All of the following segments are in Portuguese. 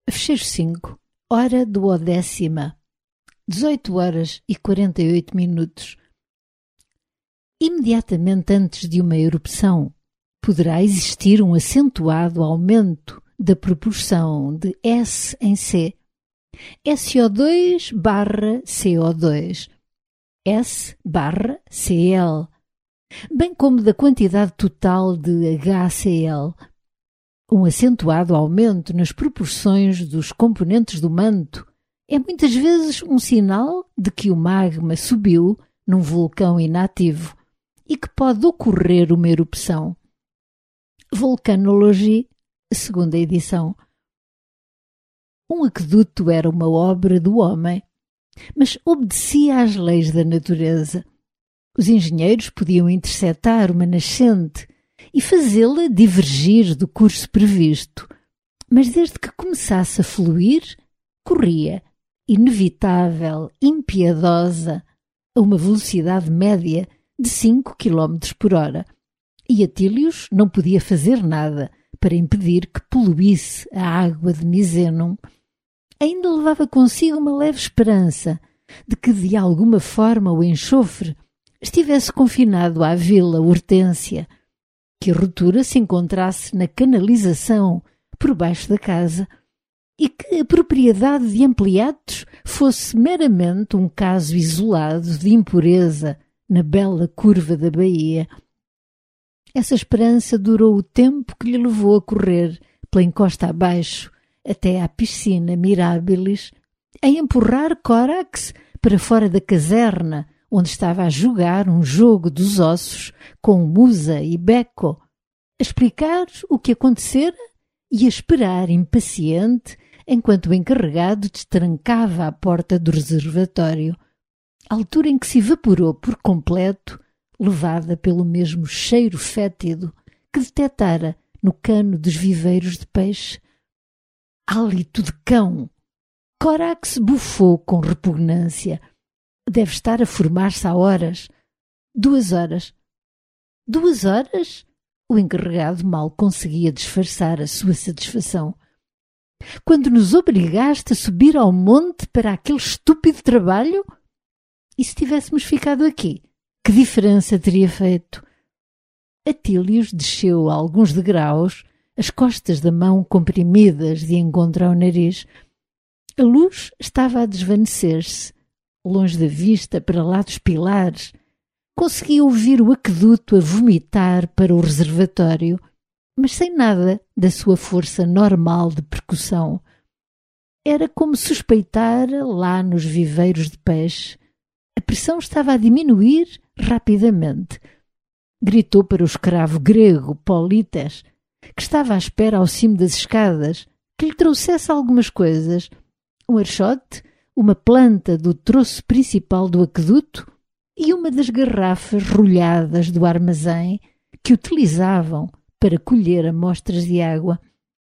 Fecheiro 5, hora duodécima, 18h48. Imediatamente antes de uma erupção, poderá existir um acentuado aumento da proporção de S em C, SO2/CO2, S/Cl, bem como da quantidade total de HCl. Um acentuado aumento nas proporções dos componentes do manto é muitas vezes um sinal de que o magma subiu num vulcão inativo e que pode ocorrer uma erupção. Volcanology, segunda edição. Um aqueduto era uma obra do homem, mas obedecia às leis da natureza. Os engenheiros podiam interceptar uma nascente e fazê-la divergir do curso previsto, mas desde que começasse a fluir, corria, inevitável, impiedosa, a uma velocidade média de 5 km por hora, e Atílios não podia fazer nada para impedir que poluísse a água de Misenum. Ainda levava consigo uma leve esperança de que de alguma forma o enxofre estivesse confinado à Vila Hortência, que a ruptura se encontrasse na canalização por baixo da casa e que a propriedade de Ampliatos fosse meramente um caso isolado de impureza na bela curva da baía. Essa esperança durou o tempo que lhe levou a correr pela encosta abaixo até à piscina Mirabilis, a empurrar Corax para fora da caserna onde estava a jogar um jogo dos ossos com Musa e Becco, a explicar o que acontecera e a esperar impaciente enquanto o encarregado destrancava a porta do reservatório, à altura em que se evaporou por completo, levada pelo mesmo cheiro fétido que detectara no cano dos viveiros de peixe. Hálito de cão! Corax bufou com repugnância. Deve estar a formar-se há horas. 2 horas. 2 horas? O encarregado mal conseguia disfarçar a sua satisfação. Quando nos obrigaste a subir ao monte para aquele estúpido trabalho? E se tivéssemos ficado aqui? Que diferença teria feito? Atílios desceu alguns degraus, as costas da mão comprimidas de encontro ao nariz. A luz estava a desvanecer-se. Longe da vista, para lá dos pilares, conseguia ouvir o aqueduto a vomitar para o reservatório, mas sem nada da sua força normal de percussão. Era como suspeitar lá nos viveiros de peixe. A pressão estava a diminuir rapidamente. Gritou para o escravo grego Polites, que estava à espera ao cimo das escadas, que lhe trouxesse algumas coisas. Um archote, uma planta do troço principal do aqueduto e uma das garrafas rolhadas do armazém que utilizavam para colher amostras de água.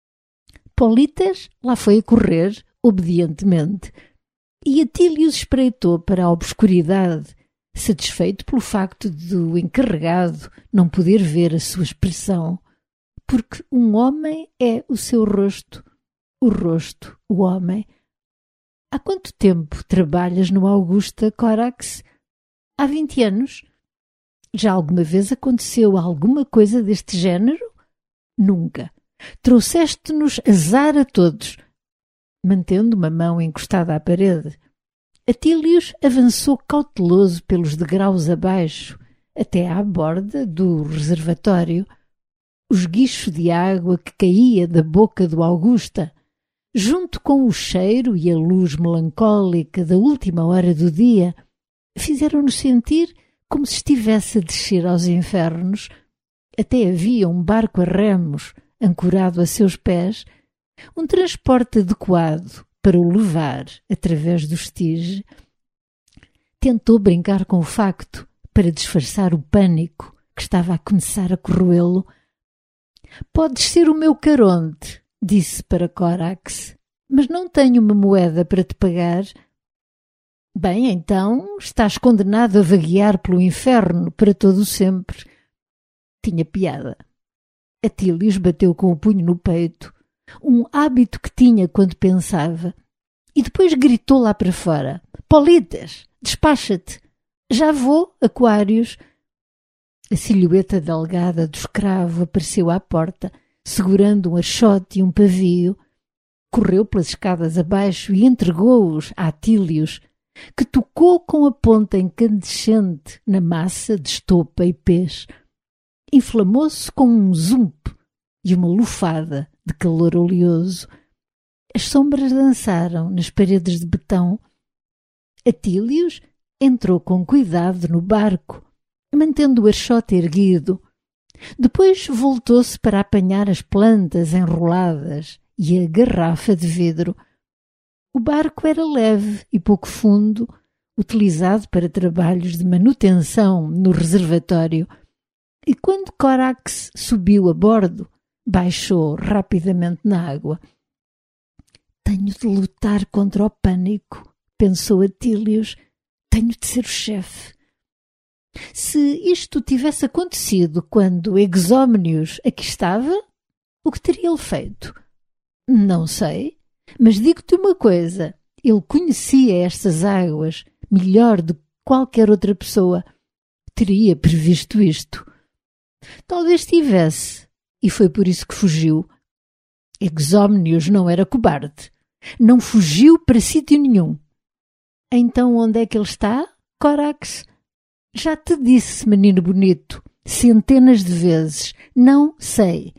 Polites lá foi a correr, obedientemente, e Atílios espreitou para a obscuridade, satisfeito pelo facto do encarregado não poder ver a sua expressão, porque um homem é o seu rosto, o rosto, o homem. Há quanto tempo trabalhas no Augusta, Corax? Há 20 anos? Já alguma vez aconteceu alguma coisa deste género? Nunca. Trouxeste-nos azar a todos. Mantendo uma mão encostada à parede, Atílios avançou cauteloso pelos degraus abaixo, até à borda do reservatório. O esguicho de água que caía da boca do Augusta, junto com o cheiro e a luz melancólica da última hora do dia, fizeram-nos sentir como se estivesse a descer aos infernos. Até havia um barco a remos ancorado a seus pés, um transporte adequado para o levar através do Stige. Tentou brincar com o facto para disfarçar o pânico que estava a começar a corroê-lo. «Podes ser o meu Caronte», disse para Corax, «mas não tenho uma moeda para te pagar». «Bem, então estás condenado a vaguear pelo inferno para todo o sempre». Tinha piada. Atílios bateu com o punho no peito, um hábito que tinha quando pensava, e depois gritou lá para fora: Politas, despacha-te! Já vou, Aquários! A silhueta delgada do escravo apareceu à porta, segurando um archote e um pavio. Correu pelas escadas abaixo e entregou-os a Atílios, que tocou com a ponta incandescente na massa de estopa e pez. Inflamou-se com um zumpe e uma lufada de calor oleoso. As sombras dançaram nas paredes de betão. Atílios entrou com cuidado no barco, mantendo o archote erguido. Depois voltou-se para apanhar as plantas enroladas e a garrafa de vidro. O barco era leve e pouco fundo, utilizado para trabalhos de manutenção no reservatório, e quando Corax subiu a bordo, baixou rapidamente na água. Tenho de lutar contra o pânico, pensou Atílios. Tenho de ser o chefe. Se isto tivesse acontecido quando Exómnios aqui estava, o que teria ele feito? Não sei, mas digo-te uma coisa, ele conhecia estas águas melhor do que qualquer outra pessoa. Teria previsto isto. Talvez tivesse, e foi por isso que fugiu. Exómnios não era cobarde. Não fugiu para sítio nenhum. Então onde é que ele está, Corax? Já te disse, menino bonito, centenas de vezes. Não sei.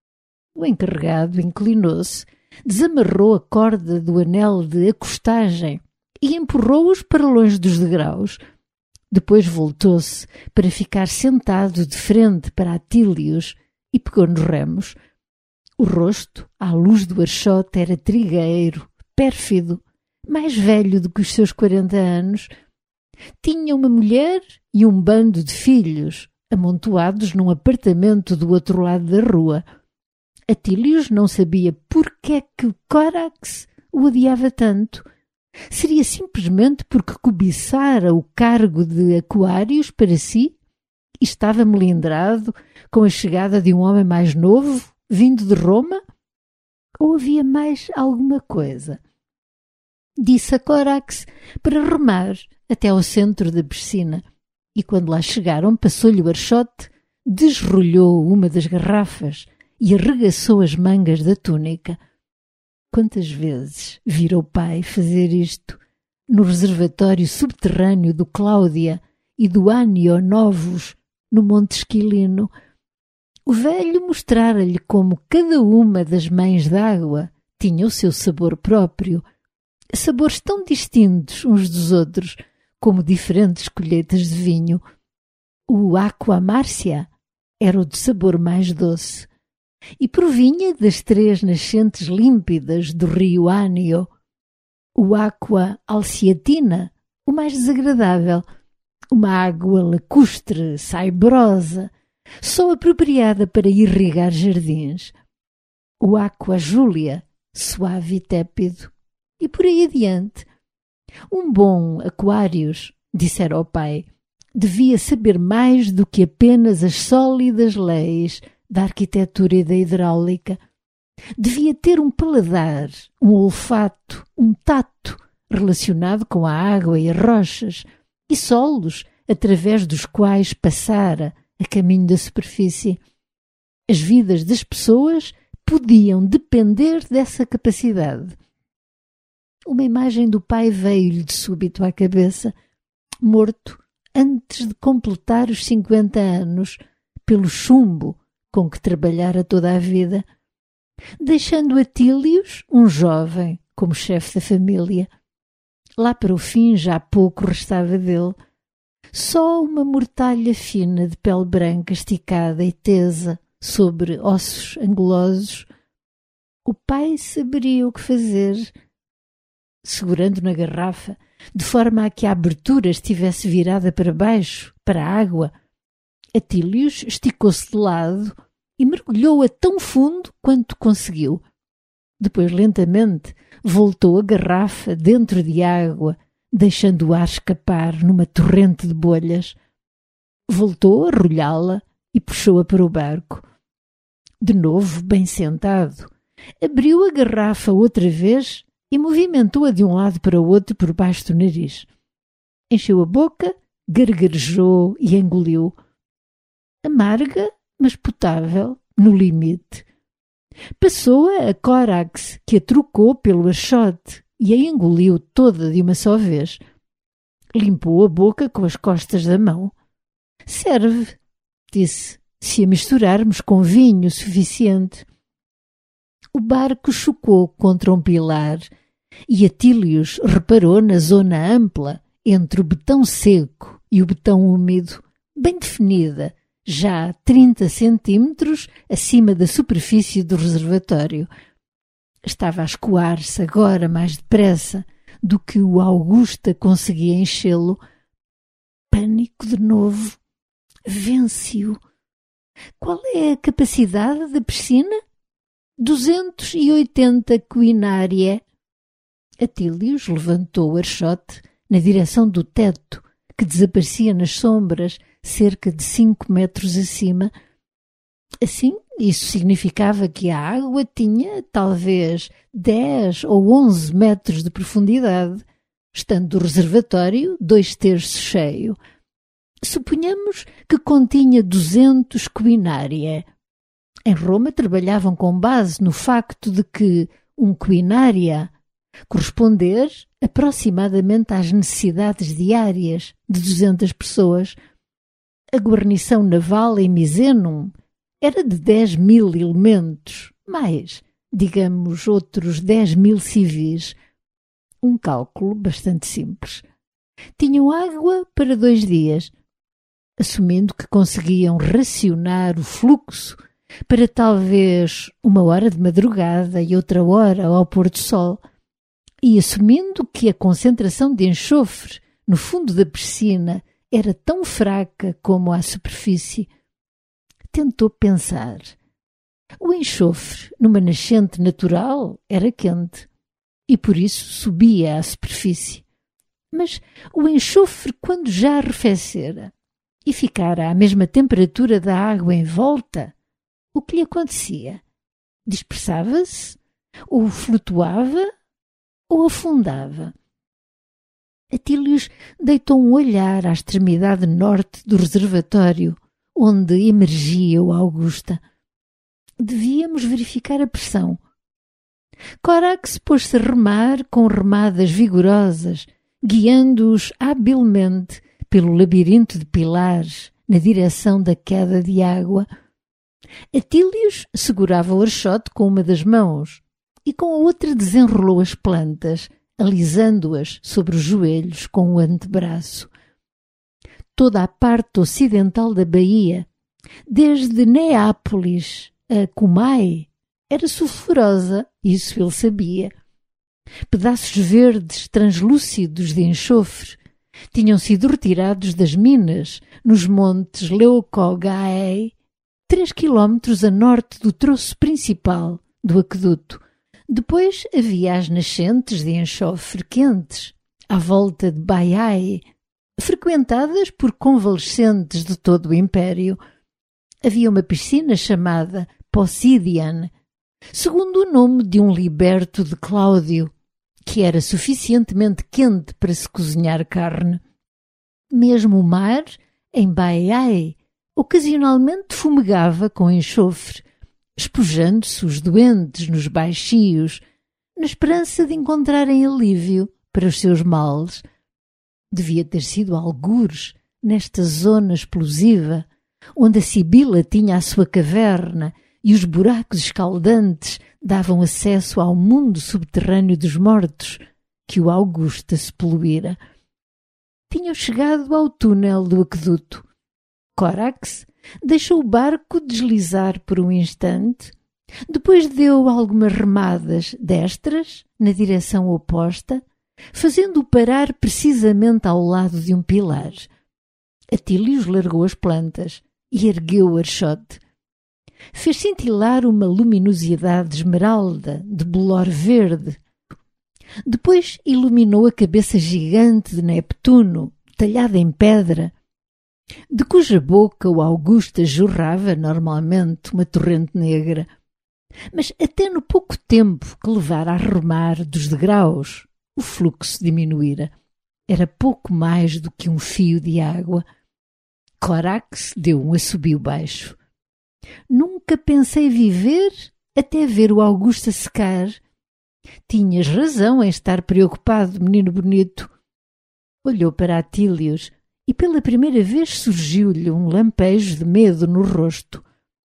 O encarregado inclinou-se, desamarrou a corda do anel de acostagem e empurrou-os para longe dos degraus. Depois voltou-se para ficar sentado de frente para Atílios e pegou nos remos. O rosto, à luz do archote, era trigueiro, pérfido, mais velho do que os seus 40 anos. Tinha uma mulher e um bando de filhos, amontoados num apartamento do outro lado da rua. Atílios não sabia por que é que Corax o odiava tanto. Seria simplesmente porque cobiçara o cargo de Aquários para si e estava melindrado com a chegada de um homem mais novo, vindo de Roma? Ou havia mais alguma coisa? Disse a Corax para remar até ao centro da piscina, e quando lá chegaram passou-lhe o archote, desrolhou uma das garrafas e arregaçou as mangas da túnica. Quantas vezes vira o pai fazer isto no reservatório subterrâneo do Cláudia e do Anio Novus, no Monte Esquilino. O velho mostrara-lhe como cada uma das mães d'água tinha o seu sabor próprio, sabores tão distintos uns dos outros como diferentes colheitas de vinho. O Aqua Marcia era o de sabor mais doce e provinha das 3 nascentes límpidas do rio Anio. O Aqua Alciatina, o mais desagradável, uma água lacustre, saibrosa, só apropriada para irrigar jardins. O Aqua Júlia, suave e tépido, e por aí adiante. Um bom Aquários, dissera ao pai, devia saber mais do que apenas as sólidas leis da arquitetura e da hidráulica. Devia ter um paladar, um olfato, um tato relacionado com a água e as rochas e solos através dos quais passara a caminho da superfície. As vidas das pessoas podiam depender dessa capacidade. Uma imagem do pai veio-lhe de súbito à cabeça, morto antes de completar os 50 anos, pelo chumbo com que trabalhara toda a vida, deixando Atílios, um jovem, como chefe da família. Lá para o fim já pouco restava dele, só uma mortalha fina de pele branca esticada e tesa sobre ossos angulosos. O pai saberia o que fazer, segurando na garrafa, de forma a que a abertura estivesse virada para baixo, para a água. Atílios esticou-se de lado e mergulhou-a tão fundo quanto conseguiu. Depois, lentamente, voltou a garrafa dentro de água, deixando o ar escapar numa torrente de bolhas. Voltou a rolhá-la e puxou-a para o barco. De novo, bem sentado, Abriu a garrafa outra vez e movimentou-a de um lado para o outro por baixo do nariz. Encheu a boca, gargarejou e engoliu. Amarga, mas potável, no limite. Passou-a a Corax, que a trocou pelo Archote e a engoliu toda de uma só vez. Limpou a boca com as costas da mão. Serve, disse, se a misturarmos com vinho suficiente. O barco chocou contra um pilar e Atílios reparou na zona ampla entre o betão seco e o betão úmido, bem definida, já 30 centímetros acima da superfície do reservatório. Estava a escoar-se agora mais depressa do que o Augusta conseguia enchê-lo. Pânico de novo. Vence-o. Qual é a capacidade da piscina? 280 quinaria. Atílios levantou o Archote na direção do teto, que desaparecia nas sombras, cerca de 5 metros acima. Assim, isso significava que a água tinha, talvez, 10 ou 11 metros de profundidade, estando o reservatório 2/3 cheio. Suponhamos que continha 200 quinaria. Em Roma trabalhavam com base no facto de que um quinaria corresponder aproximadamente às necessidades diárias de 200 pessoas. A guarnição naval em Misenum era de 10.000 elementos, mais, digamos, outros 10.000 civis. Um cálculo bastante simples. Tinham água para 2 dias, assumindo que conseguiam racionar o fluxo para talvez 1 hora de madrugada e outra hora ao pôr do sol, e assumindo que a concentração de enxofre no fundo da piscina era tão fraca como à superfície, tentou pensar. O enxofre, numa nascente natural, era quente e por isso subia à superfície. Mas o enxofre, quando já arrefecera e ficara à mesma temperatura da água em volta, o que lhe acontecia? Dispersava-se? Ou flutuava? Ou afundava? Atílios deitou um olhar à extremidade norte do reservatório, onde emergia o Augusta. Devíamos verificar a pressão. Corax pôs-se a remar com remadas vigorosas, guiando-os habilmente pelo labirinto de pilares na direção da queda de água. Atílios segurava o Archote com uma das mãos e com a outra desenrolou as plantas, alisando-as sobre os joelhos com o antebraço. Toda a parte ocidental da baía, desde Neápolis a Cumae, era sulfurosa, isso ele sabia. Pedaços verdes translúcidos de enxofre tinham sido retirados das minas nos montes Leucogae, 3 quilómetros a norte do troço principal do aqueduto. Depois havia as nascentes de enxofre quentes, à volta de Baiae, frequentadas por convalescentes de todo o império. Havia uma piscina chamada Posidian, segundo o nome de um liberto de Cláudio, que era suficientemente quente para se cozinhar carne. Mesmo o mar, em Baiae, ocasionalmente fumegava com enxofre, espojando-se os doentes nos baixios, na esperança de encontrarem alívio para os seus males. Devia ter sido algures nesta zona explosiva, onde a Sibila tinha a sua caverna e os buracos escaldantes davam acesso ao mundo subterrâneo dos mortos que o Augusta se poluíra. Tinham chegado ao túnel do aqueduto. Corax deixou o barco deslizar por um instante, depois deu algumas remadas destras na direção oposta, fazendo-o parar precisamente ao lado de um pilar. Atílios largou as plantas e ergueu o Archote. Fez cintilar uma luminosidade esmeralda de bolor verde. Depois iluminou a cabeça gigante de Neptuno, talhada em pedra, de cuja boca o Augusta jorrava normalmente uma torrente negra. Mas até no pouco tempo que levara a remar dos degraus, o fluxo diminuíra. Era pouco mais do que um fio de água. Corax deu um assobio baixo. Nunca pensei viver até ver o Augusto a secar. Tinhas razão em estar preocupado, menino bonito. Olhou para Atílios e pela primeira vez surgiu-lhe um lampejo de medo no rosto.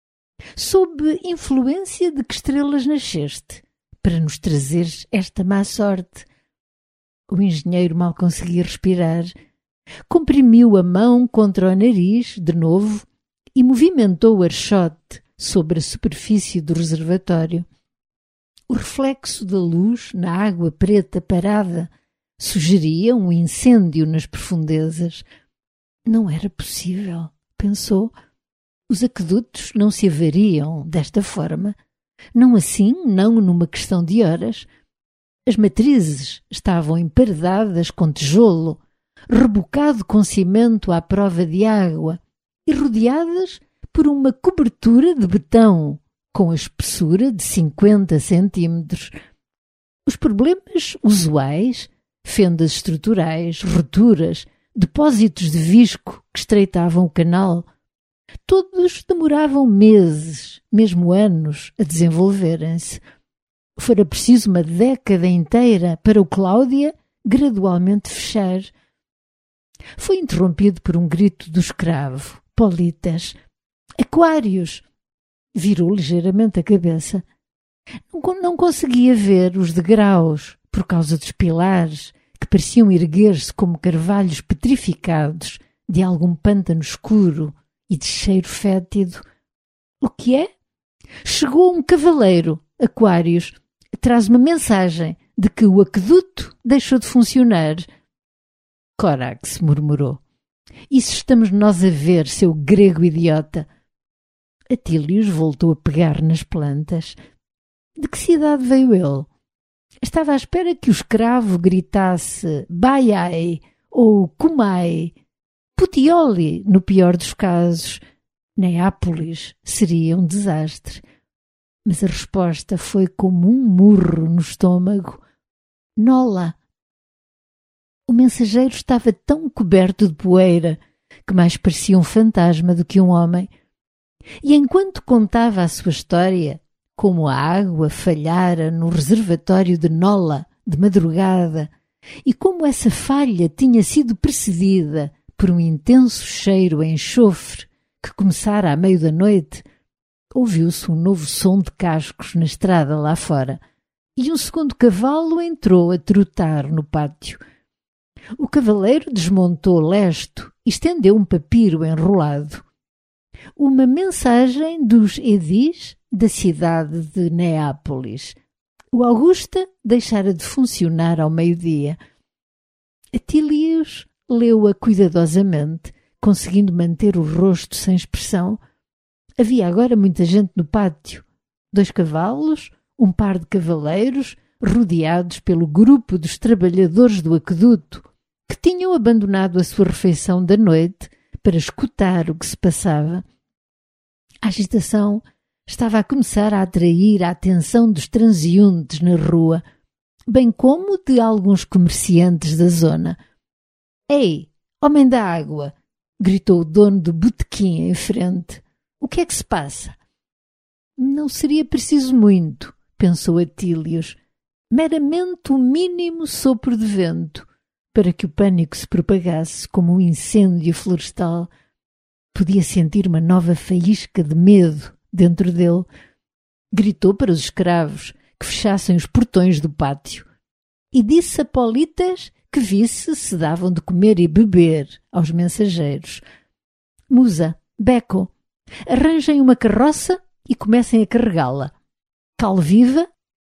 Sob influência de que estrelas nasceste, para nos trazeres esta má sorte? O engenheiro mal conseguia respirar. Comprimiu a mão contra o nariz, de novo, e movimentou o archote sobre a superfície do reservatório. O reflexo da luz na água preta parada sugeria um incêndio nas profundezas. Não era possível, pensou. Os aquedutos não se avariam desta forma. Não assim, não numa questão de horas. As matrizes estavam emparedadas com tijolo, rebocado com cimento à prova de água e rodeadas por uma cobertura de betão com a espessura de 50 centímetros. Os problemas usuais, fendas estruturais, roturas, depósitos de visco que estreitavam o canal, todos demoravam meses, mesmo anos, a desenvolverem-se. Fora preciso uma década inteira para o Cláudia gradualmente fechar. Foi interrompido por um grito do escravo. Politas! Aquários! Virou ligeiramente a cabeça. Não conseguia ver os degraus por causa dos pilares que pareciam erguer-se como carvalhos petrificados de algum pântano escuro e de cheiro fétido. O que é? Chegou um cavaleiro, Aquários. Traz uma mensagem de que o aqueduto deixou de funcionar. Corax murmurou. Isso estamos nós a ver, seu grego idiota. Atílios voltou a pegar nas plantas. De que cidade veio ele? Estava à espera que o escravo gritasse Baiai ou Cumai. Puteoli, no pior dos casos. Neápolis seria um desastre. Mas a resposta foi como um murro no estômago. Nola. O mensageiro estava tão coberto de poeira que mais parecia um fantasma do que um homem. E enquanto contava a sua história, como a água falhara no reservatório de Nola de madrugada e como essa falha tinha sido precedida por um intenso cheiro a enxofre que começara à meio da noite, ouviu-se um novo som de cascos na estrada lá fora e um segundo cavalo entrou a trotar no pátio. O cavaleiro desmontou lesto e estendeu um papiro enrolado. Uma mensagem dos edis da cidade de Neápolis. O Augusta deixara de funcionar ao meio-dia. Atílios leu-a cuidadosamente, conseguindo manter o rosto sem expressão. Havia agora muita gente no pátio. 2 cavalos, um par de cavaleiros, rodeados pelo grupo dos trabalhadores do aqueduto, que tinham abandonado a sua refeição da noite para escutar o que se passava. A agitação estava a começar a atrair a atenção dos transeuntes na rua, bem como de alguns comerciantes da zona. Ei, homem da água! Gritou o dono do botequim em frente. O que é que se passa? Não seria preciso muito, pensou Atílios. Meramente o mínimo sopro de vento, para que o pânico se propagasse como um incêndio florestal. Podia sentir uma nova faísca de medo dentro dele. Gritou para os escravos que fechassem os portões do pátio e disse a Politas que visse se davam de comer e beber aos mensageiros. Musa, Beco, arranjem uma carroça e comecem a carregá-la. Calviva,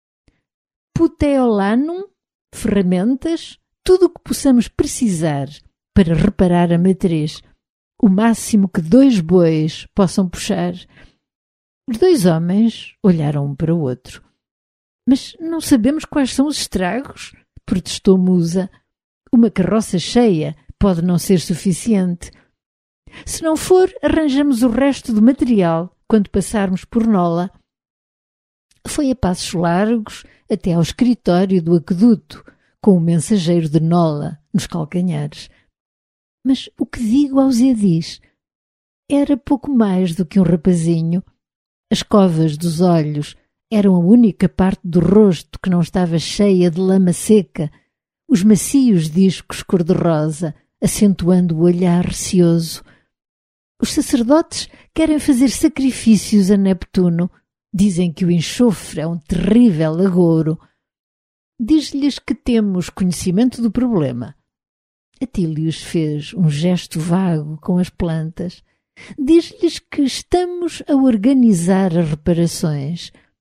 Puteolanum, ferramentas, tudo o que possamos precisar para reparar a matriz, o máximo que 2 bois possam puxar. Os 2 homens olharam um para o outro. Mas não sabemos quais são os estragos, protestou Musa. Uma carroça cheia pode não ser suficiente. Se não for, arranjamos o resto do material quando passarmos por Nola. Foi a passos largos até ao escritório do aqueduto, com o mensageiro de Nola nos calcanhares. Mas o que digo aos Edis? Era pouco mais do que um rapazinho. As covas dos olhos eram a única parte do rosto que não estava cheia de lama seca, os macios discos cor-de-rosa, acentuando o olhar receoso. Os sacerdotes querem fazer sacrifícios a Neptuno. Dizem que o enxofre é um terrível agouro. Diz-lhes que temos conhecimento do problema. Atílios fez um gesto vago com as plantas. Diz-lhes que estamos a organizar as reparações.